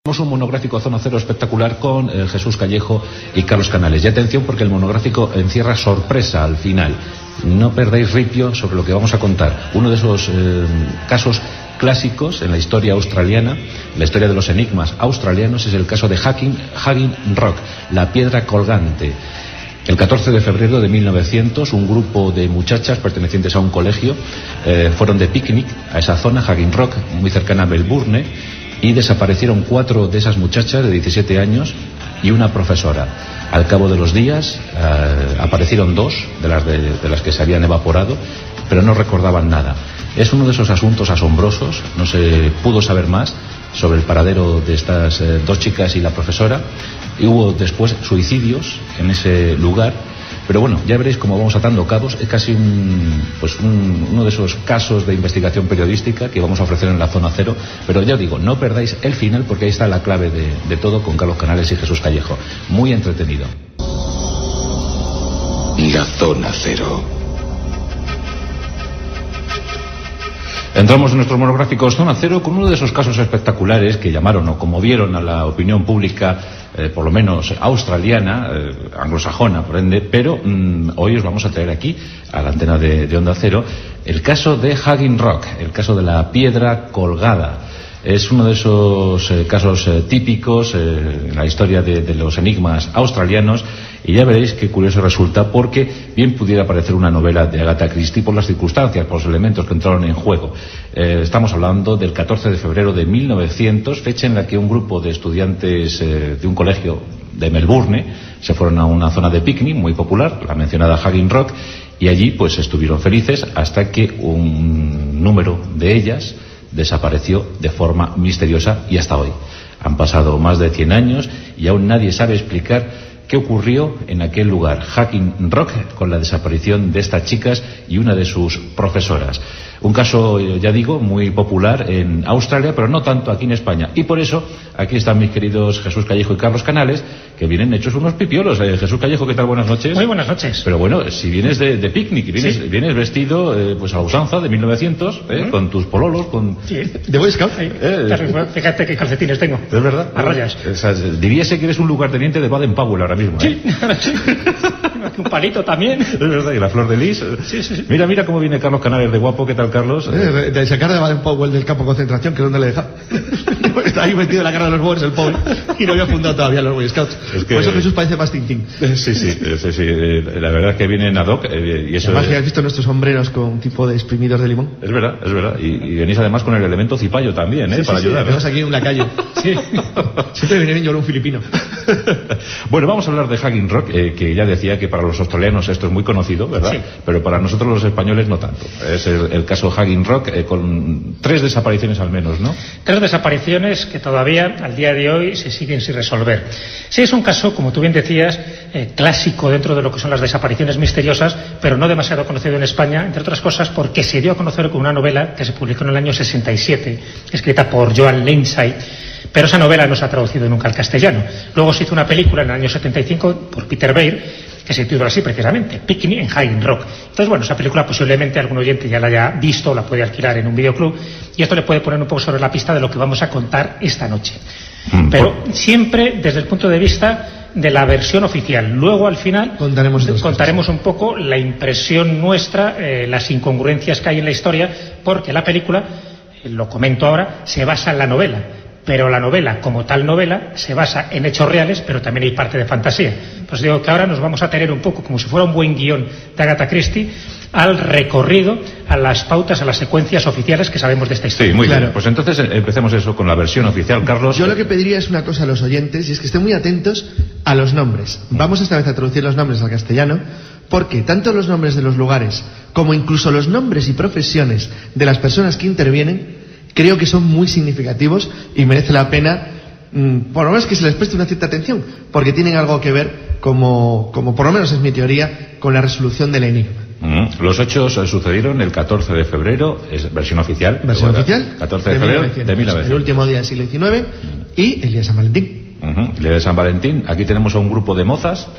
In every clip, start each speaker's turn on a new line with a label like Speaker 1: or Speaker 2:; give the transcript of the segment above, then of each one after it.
Speaker 1: Tenemos un monográfico Zona Cero espectacular con Jesús Callejo y Carlos Canales. Y atención, porque el monográfico encierra sorpresa al final. No perdáis ripio sobre lo que vamos a contar. Uno de esos casos clásicos en la historia australiana, la historia de los enigmas australianos, es el caso de Hagin Rock, la piedra colgante. El 14 de febrero de 1900, un grupo de muchachas pertenecientes a un colegio fueron de picnic a esa zona, Hagin Rock, muy cercana a Melbourne, y desaparecieron 4 de esas muchachas de 17 años y una profesora. Al cabo de los días aparecieron 2 de las que se habían evaporado, pero no recordaban nada. Es uno de esos asuntos asombrosos. No se pudo saber más sobre el paradero de estas 2 chicas y la profesora, y hubo después suicidios en ese lugar. Pero bueno, ya veréis cómo vamos atando cabos. Es casi uno de esos casos de investigación periodística que vamos a ofrecer en la Zona Cero. Pero ya os digo, no perdáis el final, porque ahí está la clave de todo, con Carlos Canales y Jesús Callejo. Muy entretenido.
Speaker 2: La Zona Cero.
Speaker 1: Entramos en nuestros monográficos Zona Cero con uno de esos casos espectaculares que llamaron o conmovieron a la opinión pública, por lo menos australiana, anglosajona por ende, pero hoy os vamos a traer aquí, a la antena de Onda Cero, el caso de Hagin Rock, el caso de la piedra colgada. Es uno de esos casos típicos en la historia de los enigmas australianos, y ya veréis qué curioso resulta, porque bien pudiera parecer una novela de Agatha Christie por las circunstancias, por los elementos que entraron en juego. Estamos hablando del 14 de febrero de 1900, fecha en la que un grupo de estudiantes de un colegio de Melbourne se fueron a una zona de picnic muy popular, la mencionada Hagin Rock, y allí pues estuvieron felices hasta que un número de ellas desapareció de forma misteriosa, y hasta hoy. Han pasado más de 100 años y aún nadie sabe explicar qué ocurrió en aquel lugar, Hagin Rock, con la desaparición de estas chicas y una de sus profesoras. Un caso, ya digo, muy popular en Australia, pero no tanto aquí en España. Y por eso, aquí están mis queridos Jesús Callejo y Carlos Canales, que vienen hechos unos pipiolos. Jesús Callejo, ¿qué tal? Buenas noches.
Speaker 3: Muy buenas noches.
Speaker 1: Pero bueno, si vienes de picnic, vienes vestido pues a la usanza de 1900, con tus pololos, con...
Speaker 3: Sí, de Boy Scout. Fíjate qué calcetines tengo.
Speaker 1: ¿Es verdad?
Speaker 3: A rayas.
Speaker 1: Diríase que eres un lugarteniente de Baden-Powell ahora mismo.
Speaker 3: Sí, sí. Un palito también.
Speaker 1: Es verdad, y la flor de lis.
Speaker 3: Sí.
Speaker 1: Mira cómo viene Carlos Canales de guapo. ¿Qué tal, Carlos?
Speaker 4: De sacar de Baden-Powell del campo de concentración, que es donde le deja. Está ahí metido en la cara de los Boers, el pobre, y no había fundado todavía los Boy Scouts. Es que... Por eso Jesús parece más Tintín.
Speaker 1: Sí. La verdad es que vienen ad hoc. Y eso
Speaker 4: además, has visto nuestros sombreros con tipo de exprimidos de limón.
Speaker 1: Es verdad. Y venís además con el elemento cipayo también, para ayudar.
Speaker 4: Tenemos aquí en la calle. Sí. Siempre viene bien yo un filipino.
Speaker 1: Bueno, vamos a hablar de Hagin Rock, que ya decía que para los australianos esto es muy conocido, ¿verdad? Sí. Pero para nosotros los españoles no tanto. Es el caso Hagin Rock, con 3 desapariciones al menos, ¿no?
Speaker 3: 3 desapariciones que todavía al día de hoy se siguen sin resolver. Sí, es un caso, como tú bien decías, clásico dentro de lo que son las desapariciones misteriosas, pero no demasiado conocido en España, entre otras cosas porque se dio a conocer con una novela que se publicó en el año 67, escrita por Joan Lindsay. Pero esa novela no se ha traducido nunca al castellano. Luego se hizo una película en el año 75 por Peter Weir, que se titula así precisamente, Picnic en Hagin Rock. Entonces, bueno, esa película posiblemente algún oyente ya la haya visto, la puede alquilar en un videoclub, y esto le puede poner un poco sobre la pista de lo que vamos a contar esta noche. Pero siempre desde el punto de vista de la versión oficial. Luego, al final, contaremos un poco la impresión nuestra, las incongruencias que hay en la historia, porque la película, lo comento ahora, se basa en la novela. Pero la novela, como tal novela, se basa en hechos reales, pero también hay parte de fantasía. Pues digo que ahora nos vamos a tener un poco, como si fuera un buen guión de Agatha Christie, al recorrido, a las pautas, a las secuencias oficiales que sabemos de esta historia.
Speaker 1: Sí, muy bien. Pues entonces empecemos eso con la versión oficial, Carlos.
Speaker 4: Yo lo que pediría es una cosa a los oyentes, y es que estén muy atentos a los nombres. Vamos esta vez a traducir los nombres al castellano, porque tanto los nombres de los lugares, como incluso los nombres y profesiones de las personas que intervienen, creo que son muy significativos y merece la pena, por lo menos que se les preste una cierta atención, porque tienen algo que ver, como por lo menos es mi teoría, con la resolución del enigma.
Speaker 1: Los hechos sucedieron el 14 de febrero, es versión oficial.
Speaker 4: ¿Versión oficial?
Speaker 1: 14 de febrero de 1900.
Speaker 4: El último día del siglo XIX y el día de San Valentín.
Speaker 1: El día de San Valentín. Aquí tenemos a un grupo de mozas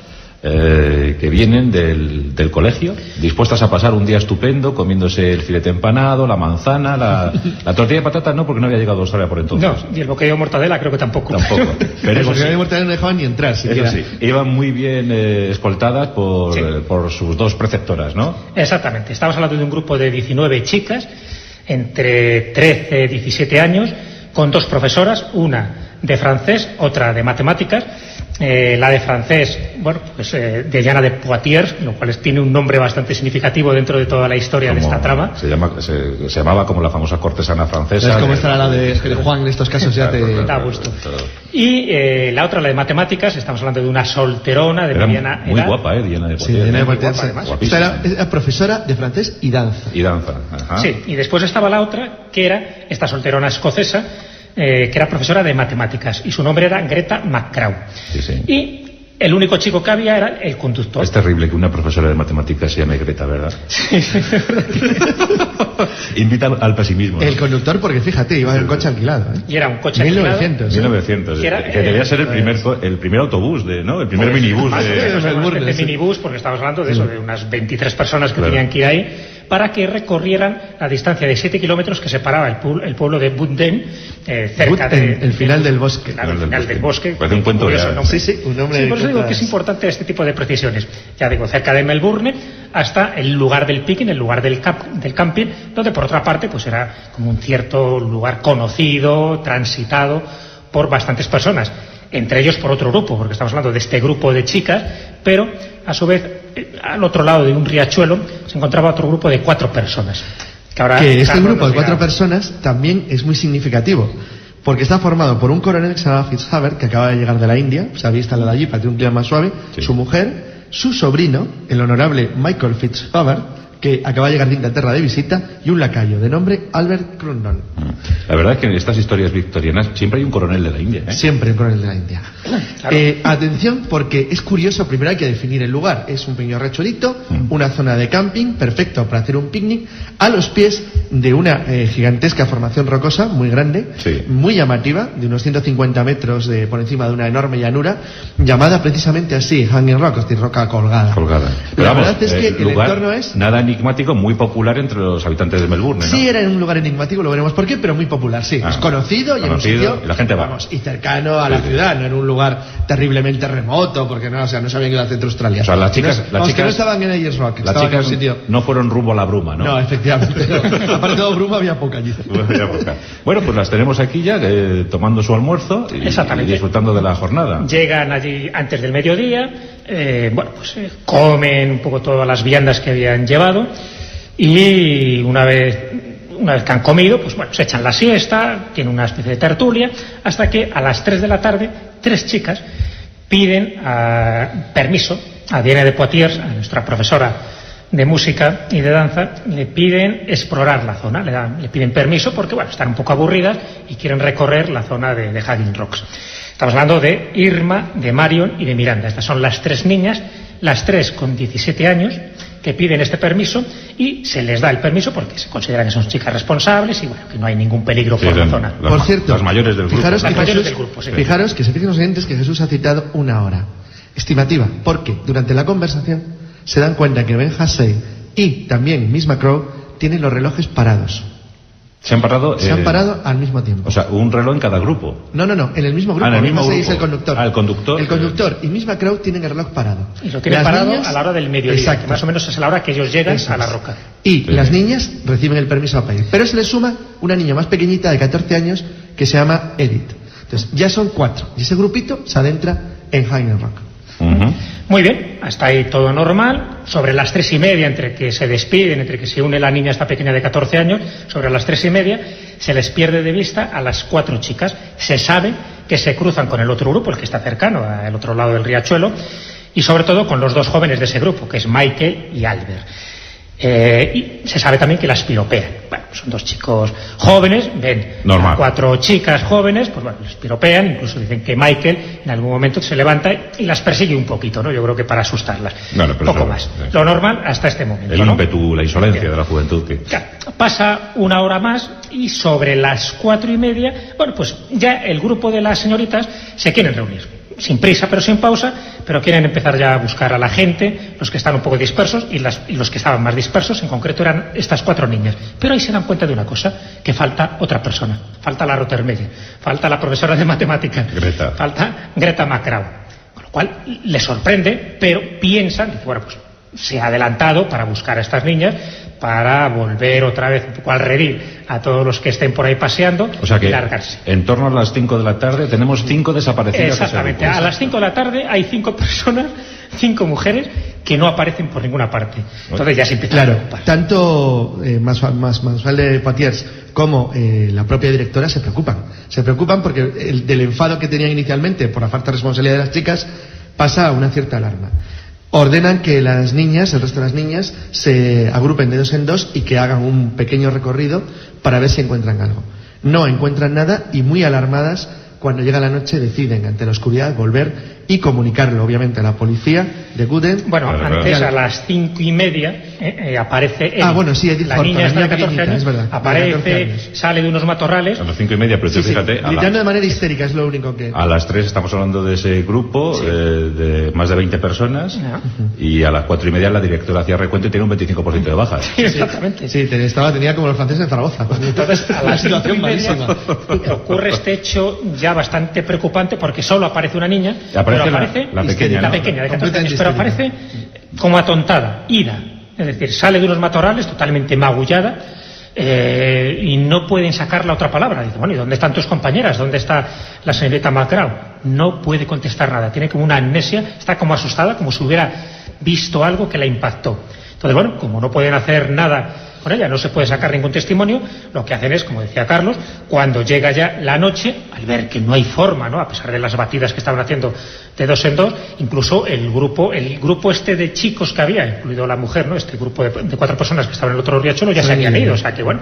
Speaker 1: que vienen del colegio, dispuestas a pasar un día estupendo, comiéndose el filete empanado, la manzana, la tortilla de patatas no, porque no había llegado a Australia por entonces.
Speaker 3: No, y el bocadillo de mortadela creo que tampoco.
Speaker 1: Pero
Speaker 4: el bocadillo de mortadela no dejaban ni entrar siquiera.
Speaker 1: Eso sí, iban muy bien escoltadas por sus dos preceptoras, ¿no?
Speaker 3: Exactamente, estamos hablando de un grupo de 19 chicas, entre 13 y 17 años, con dos profesoras, una de francés, otra de matemáticas. La de francés, bueno, pues de Diana de Poitiers, lo cual tiene un nombre bastante significativo dentro de toda la historia de esta trama.
Speaker 1: Se llamaba como la famosa cortesana francesa.
Speaker 4: ¿Sabes cómo estará la de Juan en estos casos? Ya te
Speaker 3: da gusto. Y la otra, la de matemáticas, estamos hablando de una solterona de mediana edad.
Speaker 1: Muy guapa, Diana de Poitiers.
Speaker 4: Sí, Diana de Poitiers. Esta era profesora de francés y danza.
Speaker 1: Ajá.
Speaker 3: Sí, y después estaba la otra, que era esta solterona escocesa, que era profesora de matemáticas, y su nombre era Greta McCraw.
Speaker 1: Sí.
Speaker 3: Y el único chico que había era el conductor.
Speaker 1: Es terrible que una profesora de matemáticas se llame Greta, ¿verdad?
Speaker 3: Sí.
Speaker 1: Invita al pesimismo.
Speaker 4: El conductor, porque fíjate, iba en un coche alquilado.
Speaker 3: Y era un coche
Speaker 1: 1900. Que debía ser el primer autobús, ¿no? El primer minibús
Speaker 3: de minibús, porque estamos hablando de eso, de unas 23 personas que tenían que ir ahí, para que recorrieran la distancia de 7 kilómetros que separaba el pueblo de Buden, cerca
Speaker 4: el final del bosque.
Speaker 3: Claro, el final del bosque.
Speaker 1: Parece un cuento ya.
Speaker 4: Sí, un nombre.
Speaker 3: Sí, por eso digo que es importante este tipo de precisiones. Ya digo, cerca de Melbourne, hasta el lugar del picnic, el lugar del camping, donde por otra parte pues era como un cierto lugar conocido, transitado por bastantes personas. Entre ellos por otro grupo, porque estamos hablando de este grupo de chicas, pero a su vez al otro lado de un riachuelo se encontraba otro grupo de 4 personas.
Speaker 4: Que este grupo de 4 personas también es muy significativo, porque está formado por un coronel que se llama Fitzhaber, que acaba de llegar de la India, se había instalado allí para tener un clima más suave, su mujer, su sobrino, el honorable Michael Fitzhaber, que acaba de llegar de Inglaterra de visita, y un lacayo de nombre Albert Crundon.
Speaker 1: La verdad es que en estas historias victorianas siempre hay un coronel de la India, ¿eh?
Speaker 4: Siempre un coronel de la India. Claro. Atención, porque es curioso, primero hay que definir el lugar. Es un pequeño riachuelito, una zona de camping, perfecto para hacer un picnic, a los pies de una gigantesca formación rocosa, muy grande, muy llamativa, de unos 150 metros por encima de una enorme llanura, llamada precisamente así, Hanging Rock, es decir, roca colgada.
Speaker 1: Pero
Speaker 4: la verdad es que el entorno es...
Speaker 1: Nada enigmático, muy popular entre los habitantes de Melbourne, ¿no?
Speaker 4: Sí, era un lugar enigmático, lo veremos por qué, pero muy popular, sí. Es conocido y en un sitio,
Speaker 1: y la gente va.
Speaker 4: Vamos, y cercano a la ciudad, no en un lugar terriblemente remoto, porque no sabían ir al centro Australia.
Speaker 1: O sea, las chicas
Speaker 4: que no estaban en Ayers Rock,
Speaker 1: las chicas en un sitio... no fueron rumbo a la bruma, ¿no?
Speaker 4: No, efectivamente. No. Aparte de bruma había poca allí.
Speaker 1: Bueno, pues las tenemos aquí ya tomando su almuerzo y disfrutando de la jornada.
Speaker 3: Llegan allí antes del mediodía, comen un poco todas las viandas que habían llevado, y una vez que han comido, pues bueno, se echan la siesta, tienen una especie de tertulia, hasta que a las 3 de la tarde 3 chicas piden permiso a Diana de Poitiers, a nuestra profesora de música y de danza, le piden explorar la zona, le piden permiso porque bueno, están un poco aburridas y quieren recorrer la zona de Hanging Rocks. Estamos hablando de Irma, de Marion y de Miranda. Estas son las 3 niñas, las 3 con 17 años, que piden este permiso, y se les da el permiso porque se considera que son chicas responsables y bueno, que no hay ningún peligro por la zona.
Speaker 4: Por cierto,
Speaker 1: las mayores del grupo.
Speaker 4: Fijaros que se fijen los oyentes que Jesús ha citado una hora estimativa, porque durante la conversación se dan cuenta que Ben Hassey y también Miss McCraw tienen los relojes parados.
Speaker 1: Se han parado
Speaker 4: al mismo tiempo.
Speaker 1: O sea, un reloj en cada grupo.
Speaker 4: No, en el mismo grupo.
Speaker 1: En el mismo grupo.
Speaker 4: Es el conductor.
Speaker 1: El conductor.
Speaker 4: El conductor y Miss McCraw tienen el reloj parado.
Speaker 3: Y lo tienen parado a la hora del mediodía, que más o menos es a la hora que ellos llegan a la roca.
Speaker 4: Y las niñas reciben el permiso a pedir. Pero se les suma una niña más pequeñita de 14 años que se llama Edith. Entonces, ya son 4. Y ese grupito se adentra en Hanging Rock.
Speaker 3: Muy bien, hasta ahí todo normal. Sobre las 3:30, entre que se despiden, entre que se une la niña esta pequeña de 14 años, sobre las 3:30 se les pierde de vista a las 4 chicas. Se sabe que se cruzan con el otro grupo, el que está cercano, al otro lado del riachuelo, y sobre todo con los 2 jóvenes de ese grupo, que es Michael y Albert. Y se sabe también que las piropean. Bueno, son 2 chicos jóvenes, ven a 4 chicas jóvenes, pues bueno, les piropean, incluso dicen que Michael en algún momento se levanta y las persigue un poquito, ¿no? Yo creo que para asustarlas. Poco más. Lo normal hasta este momento.
Speaker 1: El ímpetu, la insolencia de la juventud.
Speaker 3: Pasa una hora más y sobre las 4:30, bueno, pues ya el grupo de las señoritas se quieren reunir. sin prisa pero sin pausa, pero quieren empezar ya a buscar a la gente, los que están un poco dispersos y los que estaban más dispersos, en concreto eran estas 4 niñas. Pero ahí se dan cuenta de una cosa, que falta otra persona, falta la Rottermeier, falta la profesora de matemáticas, falta Greta Macrau, con lo cual les sorprende, pero piensan, bueno, pues se ha adelantado para buscar a estas niñas, para volver otra vez un poco al redil a todos los que estén por ahí paseando,
Speaker 1: o sea que
Speaker 3: y largarse.
Speaker 1: En torno a las 5 de la tarde tenemos 5 desaparecidas.
Speaker 3: Exactamente, a las 5 de la tarde hay 5 personas, 5 mujeres que no aparecen por ninguna parte. Entonces ya se empieza a preocupar.
Speaker 4: Tanto Manuel de Poitiers como la propia directora se preocupan porque del enfado que tenían inicialmente por la falta de responsabilidad de las chicas pasa a una cierta alarma. Ordenan que las niñas, el resto de las niñas, se agrupen de 2 en 2 y que hagan un pequeño recorrido para ver si encuentran algo. No encuentran nada y muy alarmadas, cuando llega la noche deciden, ante la oscuridad, volver y comunicarlo, obviamente, a la policía de Guden.
Speaker 3: Bueno, antes a las 5:30 aparece él.
Speaker 4: Bueno, sí, Edith
Speaker 3: la
Speaker 4: Horton,
Speaker 3: niña está de 14 años,
Speaker 4: es verdad,
Speaker 3: aparece, sale de unos matorrales.
Speaker 1: A las 5:30, pero tú fíjate...
Speaker 4: Gritando de manera histérica, es lo único que...
Speaker 1: A las 3 estamos hablando de ese grupo, de más de 20 personas, y a las 4:30 la directora hacía recuento y tiene un 25% de bajas.
Speaker 3: Sí, exactamente.
Speaker 4: Sí, tenía como los franceses en Zaragoza.
Speaker 3: Entonces, a las 5:30 ocurre este hecho ya bastante preocupante, porque solo aparece una niña, pero aparece
Speaker 1: la pequeña,
Speaker 3: de 14 años, pero aparece como atontada, ida, es decir, sale de unos matorrales totalmente magullada, y no pueden sacar la otra palabra. Dice, bueno, ¿y dónde están tus compañeras? ¿Dónde está la señorita Macrau? No puede contestar nada, tiene como una amnesia, está como asustada, como si hubiera visto algo que la impactó. Entonces, bueno, como no pueden hacer nada con ella, no se puede sacar ningún testimonio, lo que hacen es, como decía Carlos, cuando llega ya la noche, al ver que no hay forma, ¿no?, a pesar de las batidas que estaban haciendo de 2 en 2, incluso el grupo este de chicos que había, incluido la mujer, ¿no?, este grupo de 4 personas que estaban en el otro riachuelo, ya se habían ido, o sea que, bueno,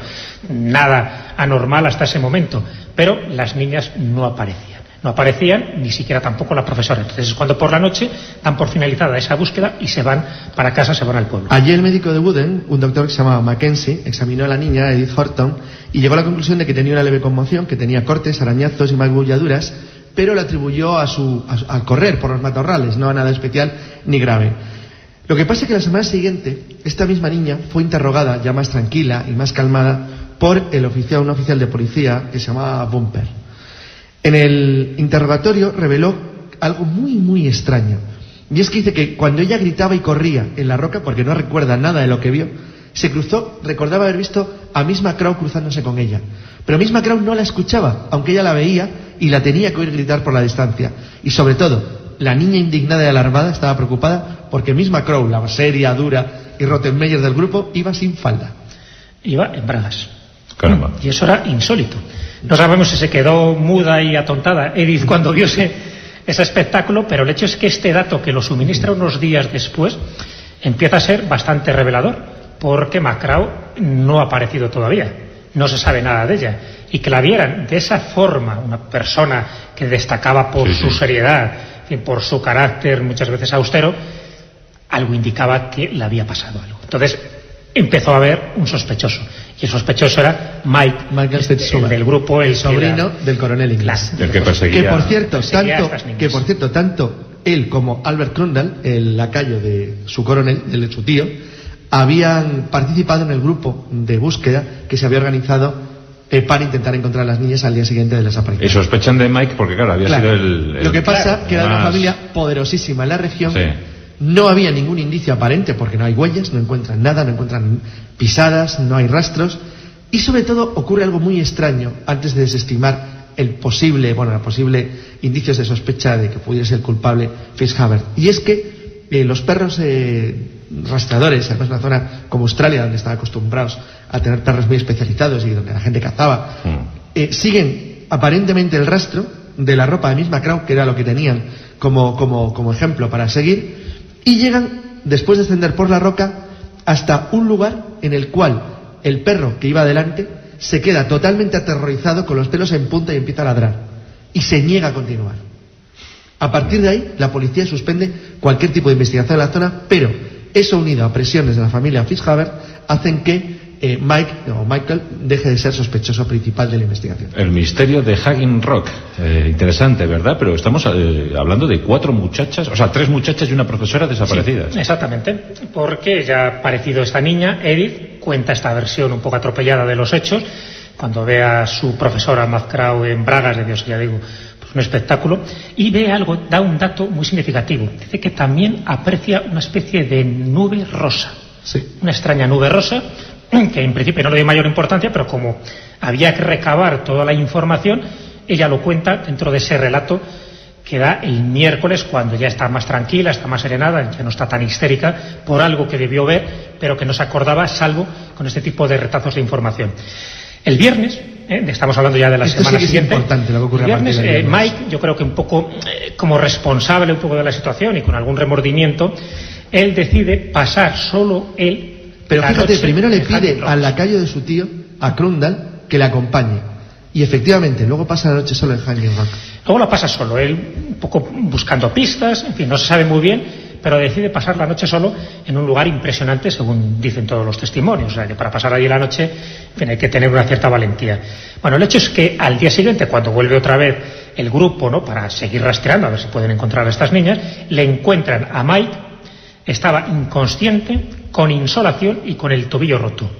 Speaker 3: nada anormal hasta ese momento, pero las niñas no aparecían, ni siquiera tampoco la profesora. Entonces es cuando por la noche dan por finalizada esa búsqueda y se van para casa, se van al pueblo.
Speaker 4: Allí el médico de Wooden, un doctor que se llamaba Mackenzie, examinó a la niña, Edith Horton, y llegó a la conclusión de que tenía una leve conmoción, que tenía cortes, arañazos y magulladuras, pero lo atribuyó a correr por los matorrales, no a nada especial ni grave. Lo que pasa es que la semana siguiente, esta misma niña fue interrogada, ya más tranquila y más calmada, por un oficial de policía que se llamaba Bumper. En el interrogatorio reveló algo muy, muy extraño. Y es que dice que cuando ella gritaba y corría en la roca, porque no recuerda nada de lo que vio, recordaba haber visto a Miss Macrau cruzándose con ella. Pero Miss Macrau no la escuchaba, aunque ella la veía y la tenía que oír gritar por la distancia. Y sobre todo, la niña indignada y alarmada estaba preocupada porque Miss Macrau, la seria, dura y Rottermeier del grupo, iba sin falda.
Speaker 3: Iba en bragas.
Speaker 1: Caramba.
Speaker 3: Y eso era insólito. No sabemos si se quedó muda y atontada Edith cuando vio ese espectáculo, pero el hecho es que este dato, que lo suministra unos días después, empieza a ser bastante revelador, porque Macrau no ha aparecido todavía, no se sabe nada de ella, y que la vieran de esa forma, una persona que destacaba por su seriedad, por su carácter muchas veces austero, algo indicaba que le había pasado algo. Entonces empezó a haber un sospechoso, y el sospechoso era Michael el del grupo, el
Speaker 4: sobrino del coronel inglés,
Speaker 1: el que perseguía.
Speaker 4: Que por cierto, tanto él como Albert Crundall, el lacayo de su coronel, el de su tío, habían participado en el grupo de búsqueda que se había organizado para intentar encontrar a las niñas al día siguiente de la desaparición.
Speaker 1: Y sospechan de Mike porque, claro, había sido el...
Speaker 4: Lo que pasa que era una familia poderosísima en la región. Sí. No había ningún indicio aparente porque no hay huellas, no encuentran nada, no encuentran pisadas, no hay rastros. Y sobre todo ocurre algo muy extraño antes de desestimar los posibles indicios de sospecha de que pudiera ser el culpable Fitzhaber. Y es que los perros rastreadores, además en una zona como Australia, donde están acostumbrados a tener perros muy especializados y donde la gente cazaba, siguen aparentemente el rastro de la ropa de Miss Macrau, que era lo que tenían como ejemplo para seguir, y llegan, después de ascender por la roca, hasta un lugar en el cual el perro que iba adelante se queda totalmente aterrorizado, con los pelos en punta, y empieza a ladrar y se niega a continuar. A partir de ahí, la policía suspende cualquier tipo de investigación en la zona, pero eso, unido a presiones de la familia Fitzhaber, hacen que Michael deje de ser sospechoso principal de la investigación.
Speaker 1: El misterio de Hanging Rock. Interesante, ¿verdad? Pero estamos hablando de 4 muchachas, o sea, 3 muchachas y una profesora desaparecidas.
Speaker 3: Sí, exactamente, porque ya ha aparecido esta niña, Edith, cuenta esta versión un poco atropellada de los hechos. Cuando ve a su profesora McCraw en bragas, de Dios, ya digo, pues un espectáculo, y ve algo, da un dato muy significativo. Dice que también aprecia una especie de nube rosa.
Speaker 4: Sí.
Speaker 3: Una extraña nube rosa, que en principio no le dio mayor importancia, pero como había que recabar toda la información, ella lo cuenta dentro de ese relato que da el miércoles, cuando ya está más tranquila, está más serenada, ya no está tan histérica por algo que debió ver, pero que no se acordaba, salvo con este tipo de retazos de información. El viernes, estamos hablando ya de la semana siguiente,
Speaker 4: es importante lo que ocurre
Speaker 3: el viernes,
Speaker 4: a partir del viernes.
Speaker 3: Mike, yo creo que un poco como responsable un poco de la situación y con algún remordimiento, él decide pasar solo él.
Speaker 4: Pero fíjate, primero le pide
Speaker 3: al
Speaker 4: al lacayo de su tío, a Crundall, que le acompañe. Y efectivamente, luego pasa la noche solo en Hanging Rock.
Speaker 3: Luego la pasa solo, él un poco buscando pistas, en fin, no se sabe muy bien, pero decide pasar la noche solo en un lugar impresionante, según dicen todos los testimonios. O sea, que para pasar allí la noche, en fin, hay que tener una cierta valentía. Bueno, el hecho es que al día siguiente, cuando vuelve otra vez el grupo, ¿no?, para seguir rastreando, a ver si pueden encontrar a estas niñas, le encuentran a Mike, estaba inconsciente, con insolación y con el tobillo roto.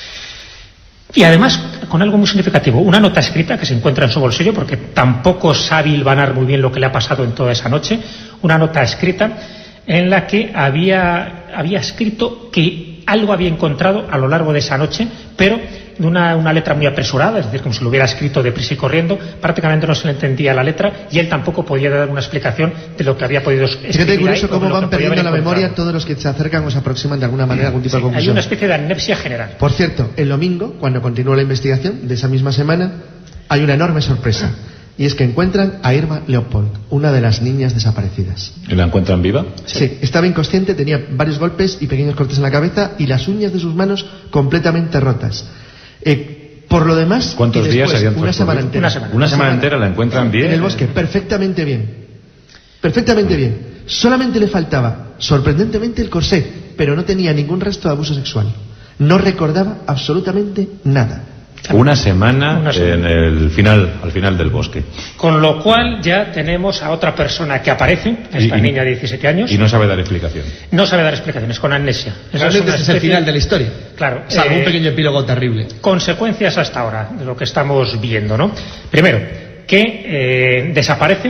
Speaker 3: Y además, con algo muy significativo, una nota escrita que se encuentra en su bolsillo, porque tampoco sabe hilvanar muy bien lo que le ha pasado en toda esa noche, una nota escrita en la que había escrito que algo había encontrado a lo largo de esa noche, pero de una letra muy apresurada, es decir, como si lo hubiera escrito deprisa y corriendo, prácticamente no se le entendía la letra y él tampoco podía dar una explicación de lo que había podido escribir.
Speaker 4: Fíjate curioso cómo van perdiendo la memoria todos los que se acercan o se aproximan de alguna manera a algún tipo de conclusión.
Speaker 3: Hay una especie de amnesia general.
Speaker 4: Por cierto, el domingo, cuando continúa la investigación de esa misma semana, hay una enorme sorpresa. Y es que encuentran a Irma Leopold, una de las niñas desaparecidas.
Speaker 1: ¿Y la encuentran viva?
Speaker 4: Sí, estaba inconsciente, tenía varios golpes y pequeños cortes en la cabeza y las uñas de sus manos completamente rotas. Por lo demás,
Speaker 1: ¿cuántos días habían
Speaker 4: una semana entera.
Speaker 1: Una semana entera la encuentran bien.
Speaker 4: En el bosque, perfectamente bien. Perfectamente bien. Solamente le faltaba, sorprendentemente, el corsé, pero no tenía ningún rastro de abuso sexual. No recordaba absolutamente nada.
Speaker 1: Una semana al final del bosque.
Speaker 3: Con lo cual ya tenemos a otra persona que aparece, esta niña de 17 años.
Speaker 1: Y no sabe dar explicación.
Speaker 3: No sabe dar explicaciones, con amnesia.
Speaker 4: Realmente ese es el final de la historia.
Speaker 3: Claro.
Speaker 4: Salvo un pequeño epílogo terrible.
Speaker 3: Consecuencias hasta ahora de lo que estamos viendo, ¿no? Primero, que desaparece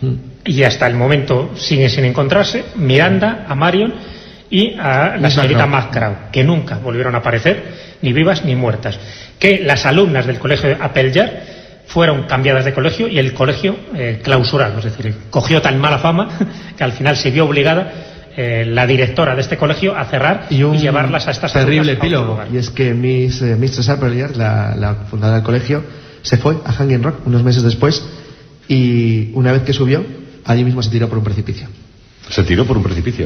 Speaker 3: y hasta el momento sigue sin encontrarse Miranda, a Marion y a la señorita McCraw, que nunca volvieron a aparecer, ni vivas ni muertas. Que las alumnas del colegio de Appleyard fueron cambiadas de colegio y el colegio clausurado, es decir, cogió tan mala fama que al final se vio obligada la directora de este colegio a cerrar y llevarlas a estas
Speaker 4: terrible epílogo. Y es que Mistress Appleyard, la fundadora del colegio, se fue a Hanging Rock unos meses después y una vez que subió, allí mismo se tiró por un precipicio.
Speaker 1: Se tiró por un precipicio.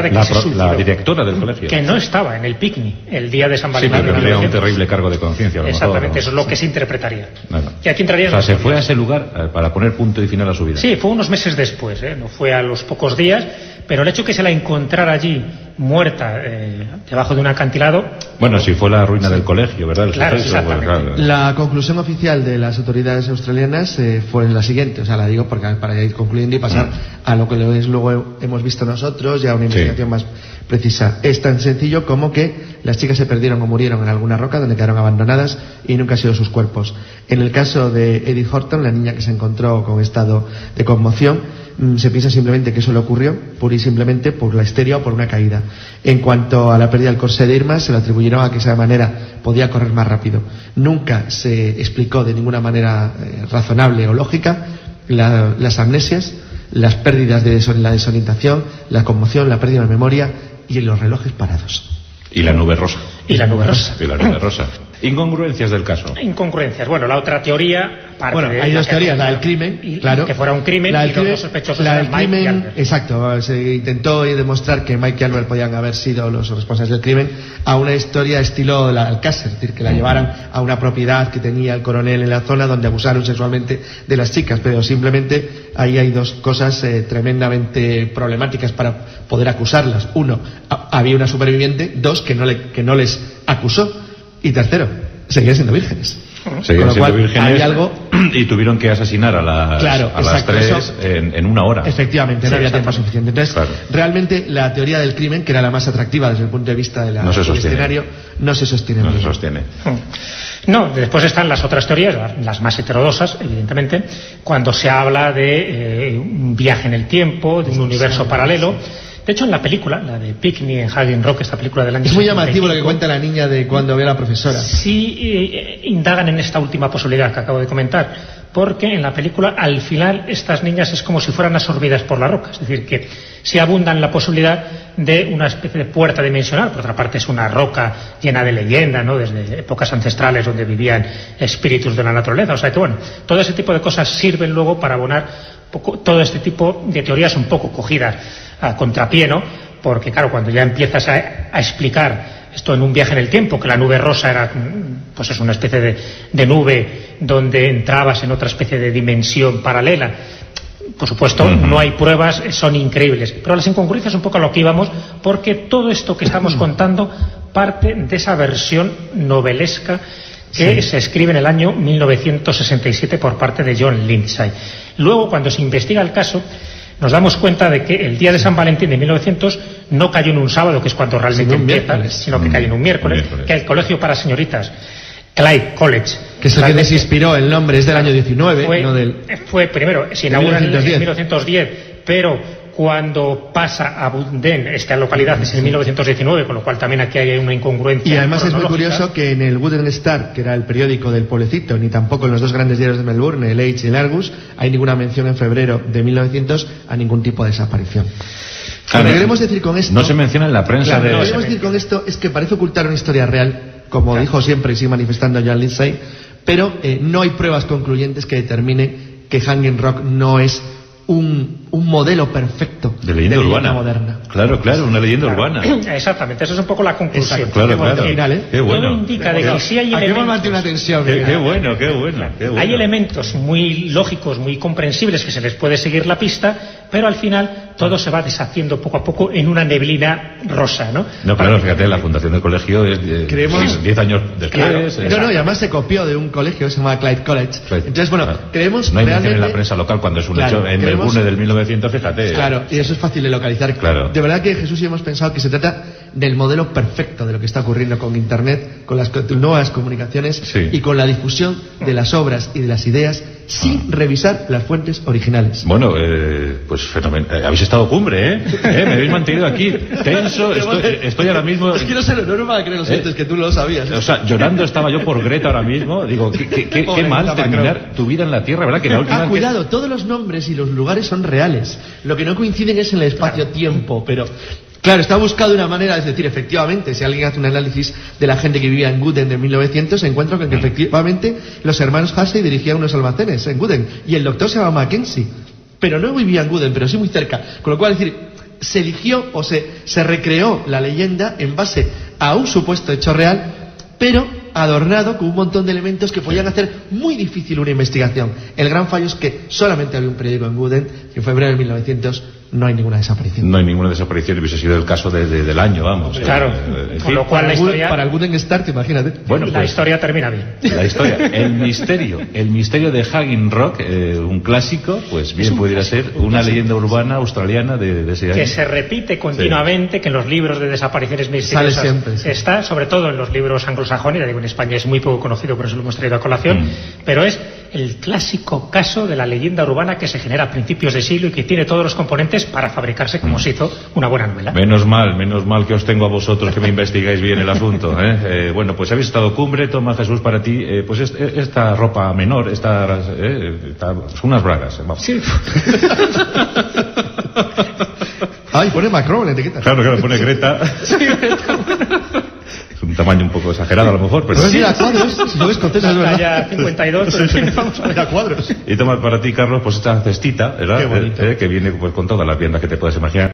Speaker 1: La directora del colegio.
Speaker 3: Que no estaba en el picnic el día de San Valentín.
Speaker 1: Sí, pero tendría un terrible cargo de conciencia.
Speaker 3: Exactamente, eso es lo que se interpretaría.
Speaker 1: Bueno.
Speaker 3: Y aquí entraría.
Speaker 1: O sea, se fue a ese lugar para poner punto y final a su vida.
Speaker 3: Sí, fue unos meses después, no fue a los pocos días, pero el hecho que se la encontrara allí muerta debajo de un acantilado.
Speaker 1: Bueno, si fue la ruina del colegio, ¿verdad?
Speaker 3: Claro, exactamente.
Speaker 1: Claro.
Speaker 4: La conclusión oficial de las autoridades australianas fue la siguiente, o sea, la digo porque para ir concluyendo y pasar a lo que luego hemos visto nosotros, ya una investigación más precisa. Es tan sencillo como que las chicas se perdieron o murieron en alguna roca donde quedaron abandonadas y nunca han sido sus cuerpos. En el caso de Edith Horton, la niña que se encontró con estado de conmoción, se piensa simplemente que eso le ocurrió pura y simplemente por la histeria o por una caída. En cuanto a la pérdida del corsé de Irma, se lo atribuyeron a que de esa manera podía correr más rápido. Nunca se explicó de ninguna manera razonable o lógica las amnesias, las pérdidas de la desorientación, la conmoción, la pérdida de memoria y los relojes parados.
Speaker 1: Y la nube rosa.
Speaker 3: Y la nube rosa.
Speaker 1: Y la nube rosa. Incongruencias del caso.
Speaker 3: Incongruencias. Bueno, la otra teoría...
Speaker 4: Hay dos teorías, la del crimen, claro.
Speaker 3: Que fuera un crimen y los dos sospechosos eran Mike y Albert.
Speaker 4: Exacto, se intentó demostrar que Mike y Albert podían haber sido los responsables del crimen a una historia estilo Alcácer, es decir, que la llevaran a una propiedad que tenía el coronel en la zona donde abusaron sexualmente de las chicas, pero simplemente ahí hay dos cosas tremendamente problemáticas para poder acusarlas. Uno, había una superviviente. Dos, que no les acusó. Y tercero, seguían siendo vírgenes.
Speaker 1: Seguían siendo vírgenes
Speaker 4: hay algo...
Speaker 1: y tuvieron que asesinar a las 3 en una hora.
Speaker 4: Efectivamente, no había tiempo suficiente. Entonces, realmente la teoría del crimen, que era la más atractiva desde el punto de vista del escenario, no se sostiene.
Speaker 1: No se sostiene.
Speaker 3: No, después están las otras teorías, las más heterodosas, evidentemente, cuando se habla de un viaje en el tiempo, de un universo paralelo. De hecho, en la película, la de Picnic en Hanging Rock, esta película del año...
Speaker 4: Es muy llamativo lo que cuenta la niña de cuando ve a la profesora.
Speaker 3: Sí, indagan en esta última posibilidad que acabo de comentar, porque en la película, al final, estas niñas es como si fueran absorbidas por la roca. Es decir, que sí abundan la posibilidad de una especie de puerta dimensional. Por otra parte, es una roca llena de leyenda, ¿no?, desde épocas ancestrales donde vivían espíritus de la naturaleza. O sea que, bueno, todo ese tipo de cosas sirven luego para abonar todo este tipo de teorías un poco cogidas a contrapié, ¿no? Porque claro, cuando ya empiezas a explicar esto en un viaje en el tiempo, que la nube rosa era, pues es una especie de nube donde entrabas en otra especie de dimensión paralela, por supuesto, no hay pruebas, son increíbles, pero las incongruencias un poco a lo que íbamos, porque todo esto que estamos contando parte de esa versión novelesca que se escribe en el año 1967 por parte de John Lindsay. Luego, cuando se investiga el caso, nos damos cuenta de que el día de San Valentín de 1900 no cayó en un sábado, que es cuando realmente empieza, sino que cayó en un miércoles, que el colegio para señoritas Clyde College,
Speaker 4: que es el que les inspiró el nombre, es del año 19,
Speaker 3: fue primero, se inaugura en 1910, pero cuando pasa a Bunden, esta localidad es en 1919, con lo cual también aquí hay una incongruencia.
Speaker 4: Y además es muy curioso que en el Wooden Star, que era el periódico del pueblecito, ni tampoco en los dos grandes diarios de Melbourne, el Age y el Argus, hay ninguna mención en febrero de 1900 a ningún tipo de desaparición. Lo que queremos decir con esto...
Speaker 1: No se menciona en la prensa
Speaker 4: Lo que queremos decir con esto es que parece ocultar una historia real, como dijo siempre y sigue manifestando John Lindsay, pero no hay pruebas concluyentes que determinen que Hanging Rock no es un modelo perfecto
Speaker 1: de leyenda urbana
Speaker 4: moderna.
Speaker 1: Claro, una leyenda urbana.
Speaker 3: Exactamente, esa es un poco la conclusión.
Speaker 1: Claro.
Speaker 4: Final,
Speaker 1: Qué bueno.
Speaker 3: Todo indica de que sí hay elementos.
Speaker 4: Una tensión.
Speaker 1: Qué bueno.
Speaker 3: Hay elementos muy lógicos, muy comprensibles, que se les puede seguir la pista, pero al final todo se va deshaciendo poco a poco en una neblina rosa, ¿no?
Speaker 1: No, claro, fíjate, la fundación del colegio es
Speaker 4: creemos
Speaker 1: 10 años después.
Speaker 4: Claro. Y además se copió de un colegio que se llama Clyde College. Entonces, bueno, creemos
Speaker 1: no hay
Speaker 4: realmente...
Speaker 1: mención en la prensa local cuando es un hecho en Melbourne del 1900, fíjate.
Speaker 4: Claro, y eso es fácil de localizar.
Speaker 1: Claro.
Speaker 4: De verdad que Jesús y yo hemos pensado que se trata del modelo perfecto de lo que está ocurriendo con Internet, con las nuevas comunicaciones y con la difusión de las obras y de las ideas sin revisar las fuentes originales.
Speaker 1: Bueno, pues fenomenal. Habéis estado cumbre, ¿eh? Me habéis mantenido aquí tenso. Estoy ahora mismo...
Speaker 4: Es que no sé lo normal de creer los oyentes que tú no lo sabías.
Speaker 1: O sea, llorando estaba yo por Greta ahora mismo. Digo, qué mal terminar tu vida en la Tierra, ¿verdad? Que la última
Speaker 4: cuidado, todos los nombres y los lugares son reales. Lo que no coinciden es en el espacio-tiempo, pero... Claro, está buscado una manera de decir, efectivamente, si alguien hace un análisis de la gente que vivía en Guden de 1900, se encuentra con que efectivamente los hermanos Hussey dirigían unos almacenes en Guden y el doctor se llama Mackenzie, pero no vivía en Guden, pero sí muy cerca, con lo cual, es decir, se eligió o se recreó la leyenda en base a un supuesto hecho real, pero adornado con un montón de elementos que podían hacer muy difícil una investigación. El gran fallo es que solamente había un periódico en Guden y en febrero de 1900 no hay ninguna desaparición.
Speaker 1: No hay ninguna desaparición, hubiese sido el caso del año, vamos.
Speaker 3: Claro, con lo cual la historia...
Speaker 4: Para el Wooden Start, imagínate.
Speaker 3: Bueno, la historia termina bien.
Speaker 1: La historia, el misterio de Hanging Rock, un clásico, pues bien pudiera ser una leyenda urbana australiana de ese año.
Speaker 3: Que se repite continuamente, que en los libros de desapariciones misteriosas
Speaker 4: sale siempre,
Speaker 3: está, sobre todo en los libros anglosajones, ya digo, en España es muy poco conocido, por eso lo hemos traído a colación, pero es el clásico caso de la leyenda urbana que se genera a principios de siglo y que tiene todos los componentes para fabricarse, como se hizo, una buena novela.
Speaker 1: Menos mal que os tengo a vosotros que me investigáis bien el asunto, ¿eh? Bueno, pues habéis estado cumbre, toma Jesús para ti, pues esta ropa menor, unas bragas, vamos.
Speaker 3: Sí.
Speaker 4: Ay, pone Macron en la etiqueta.
Speaker 1: Claro, pone Greta.
Speaker 3: Sí, Greta.
Speaker 1: Es un tamaño un poco exagerado a lo mejor, pero...
Speaker 4: Sí, a cuadros, si no ves contento, es verdad.
Speaker 3: Ya 52, pero vamos a ver
Speaker 4: a cuadros.
Speaker 1: Y toma para ti, Carlos, pues esta cestita, ¿verdad?
Speaker 4: Qué bonito.
Speaker 1: Que viene pues con todas las viandas que te puedes imaginar.